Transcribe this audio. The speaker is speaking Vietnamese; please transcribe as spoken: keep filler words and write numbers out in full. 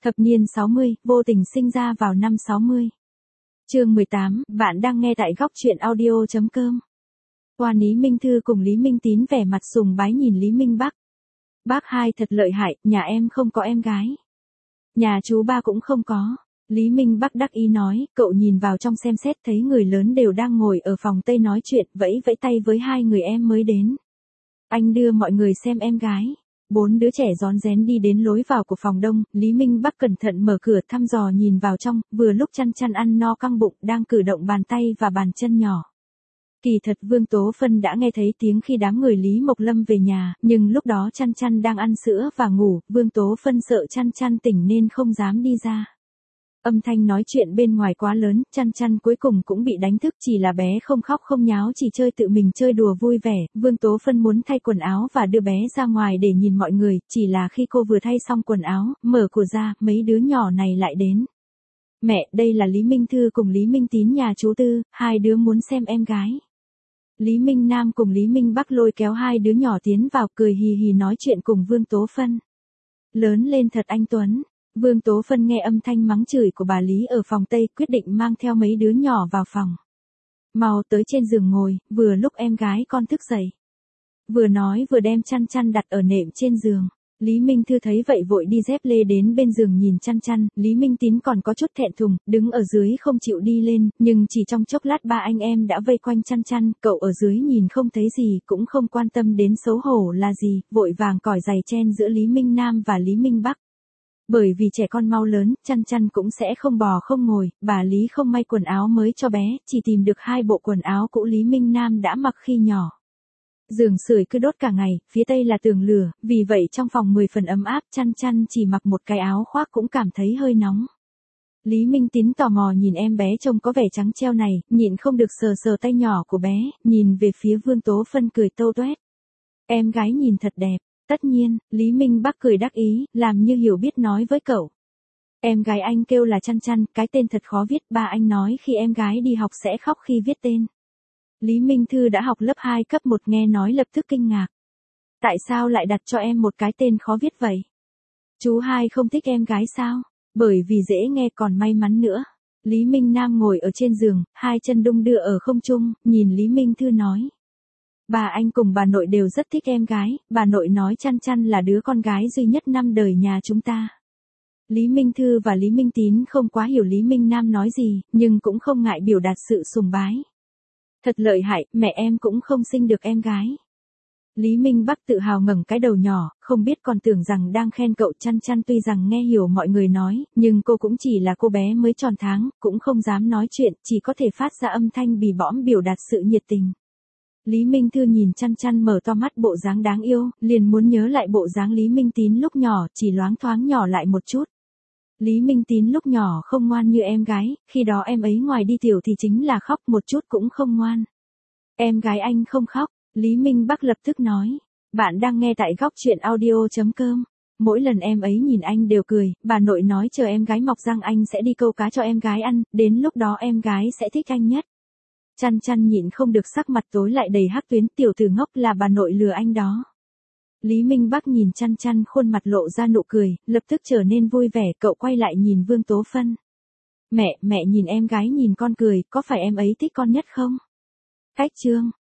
Thập niên sáu mươi, vô tình sinh ra vào năm sáu mươi. Chương mười tám, bạn đang nghe tại góc truyện audio chấm com. Quan Lý Minh Thư cùng Lý Minh Tín vẻ mặt sùng bái nhìn Lý Minh Bắc. Bác hai thật lợi hại, nhà em không có em gái. Nhà chú ba cũng không có. Lý Minh Bắc đắc ý nói, cậu nhìn vào trong xem xét thấy người lớn đều đang ngồi ở phòng Tây nói chuyện, vẫy vẫy tay với hai người em mới đến. Anh đưa mọi người xem em gái. Bốn đứa trẻ rón rén đi đến lối vào của phòng Đông, Lý Minh Bắc cẩn thận mở cửa thăm dò nhìn vào trong, vừa lúc Chăn Chăn ăn no căng bụng đang cử động bàn tay và bàn chân nhỏ. Kỳ thật Vương Tố Phân đã nghe thấy tiếng khi đám người Lý Mộc Lâm về nhà, nhưng lúc đó Chăn Chăn đang ăn sữa và ngủ, Vương Tố Phân sợ Chăn Chăn tỉnh nên không dám đi ra. Âm thanh nói chuyện bên ngoài quá lớn, Chăn Chăn cuối cùng cũng bị đánh thức, chỉ là bé không khóc không nháo, chỉ chơi tự mình chơi đùa vui vẻ. Vương Tố Phân muốn thay quần áo và đưa bé ra ngoài để nhìn mọi người, chỉ là khi cô vừa thay xong quần áo, mở cửa ra, mấy đứa nhỏ này lại đến. Mẹ, đây là Lý Minh Thư cùng Lý Minh Tín nhà chú Tư, hai đứa muốn xem em gái. Lý Minh Nam cùng Lý Minh Bắc lôi kéo hai đứa nhỏ tiến vào, cười hì hì nói chuyện cùng Vương Tố Phân. Lớn lên thật anh Tuấn. Vương Tố Phân nghe âm thanh mắng chửi của bà Lý ở phòng Tây, quyết định mang theo mấy đứa nhỏ vào phòng. Mau tới trên giường ngồi, vừa lúc em gái con thức dậy. Vừa nói vừa đem Chăn Chăn đặt ở nệm trên giường. Lý Minh Thư thấy vậy vội đi dép lê đến bên giường nhìn Chăn Chăn, Lý Minh Tín còn có chút thẹn thùng, đứng ở dưới không chịu đi lên, nhưng chỉ trong chốc lát ba anh em đã vây quanh Chăn Chăn, cậu ở dưới nhìn không thấy gì, cũng không quan tâm đến xấu hổ là gì, vội vàng cởi giày chen giữa Lý Minh Nam và Lý Minh Bắc. Bởi vì trẻ con mau lớn, Chăn Chăn cũng sẽ không bò không ngồi, bà Lý không may quần áo mới cho bé, chỉ tìm được hai bộ quần áo cũ Lý Minh Nam đã mặc khi nhỏ. Giường sưởi cứ đốt cả ngày, phía Tây là tường lửa, vì vậy trong phòng mười phần ấm áp, Chăn Chăn chỉ mặc một cái áo khoác cũng cảm thấy hơi nóng. Lý Minh Tín tò mò nhìn em bé trông có vẻ trắng treo này, nhịn không được sờ sờ tay nhỏ của bé, nhìn về phía Vương Tố Phân cười tâu toét. Em gái nhìn thật đẹp. Tất nhiên, Lý Minh Bắc cười đắc ý, làm như hiểu biết nói với cậu. Em gái anh kêu là Chăn Chăn, cái tên thật khó viết, ba anh nói khi em gái đi học sẽ khóc khi viết tên. Lý Minh Thư đã học lớp hai cấp một nghe nói lập tức kinh ngạc. Tại sao lại đặt cho em một cái tên khó viết vậy? Chú hai không thích em gái sao? Bởi vì dễ nghe còn may mắn nữa. Lý Minh Nam ngồi ở trên giường, hai chân đung đưa ở không trung, nhìn Lý Minh Thư nói. Bà anh cùng bà nội đều rất thích em gái, bà nội nói Chăn Chăn là đứa con gái duy nhất năm đời nhà chúng ta. Lý Minh Thư và Lý Minh Tín không quá hiểu Lý Minh Nam nói gì, nhưng cũng không ngại biểu đạt sự sùng bái. Thật lợi hại, mẹ em cũng không sinh được em gái. Lý Minh Bắc tự hào ngẩng cái đầu nhỏ, không biết còn tưởng rằng đang khen cậu. Chăn Chăn tuy rằng nghe hiểu mọi người nói, nhưng cô cũng chỉ là cô bé mới tròn tháng, cũng không dám nói chuyện, chỉ có thể phát ra âm thanh bì bõm biểu đạt sự nhiệt tình. Lý Minh Thư nhìn Chăn Chăn mở to mắt bộ dáng đáng yêu, liền muốn nhớ lại bộ dáng Lý Minh Tín lúc nhỏ, chỉ loáng thoáng nhỏ lại một chút. Lý Minh Tín lúc nhỏ không ngoan như em gái, khi đó em ấy ngoài đi tiểu thì chính là khóc, một chút cũng không ngoan. Em gái anh không khóc, Lý Minh Bắc lập tức nói. Bạn đang nghe tại góc truyện audio chấm com. Mỗi lần em ấy nhìn anh đều cười, bà nội nói chờ em gái mọc răng anh sẽ đi câu cá cho em gái ăn, đến lúc đó em gái sẽ thích anh nhất. Chăn Chăn nhịn không được sắc mặt tối lại đầy hắc tuyến, tiểu tử ngốc, là bà nội lừa anh đó. Lý Minh Bắc nhìn Chăn Chăn khuôn mặt lộ ra nụ cười, lập tức trở nên vui vẻ, cậu quay lại nhìn Vương Tố Phân. Mẹ, mẹ nhìn em gái nhìn con cười, có phải em ấy thích con nhất không? Cách chương.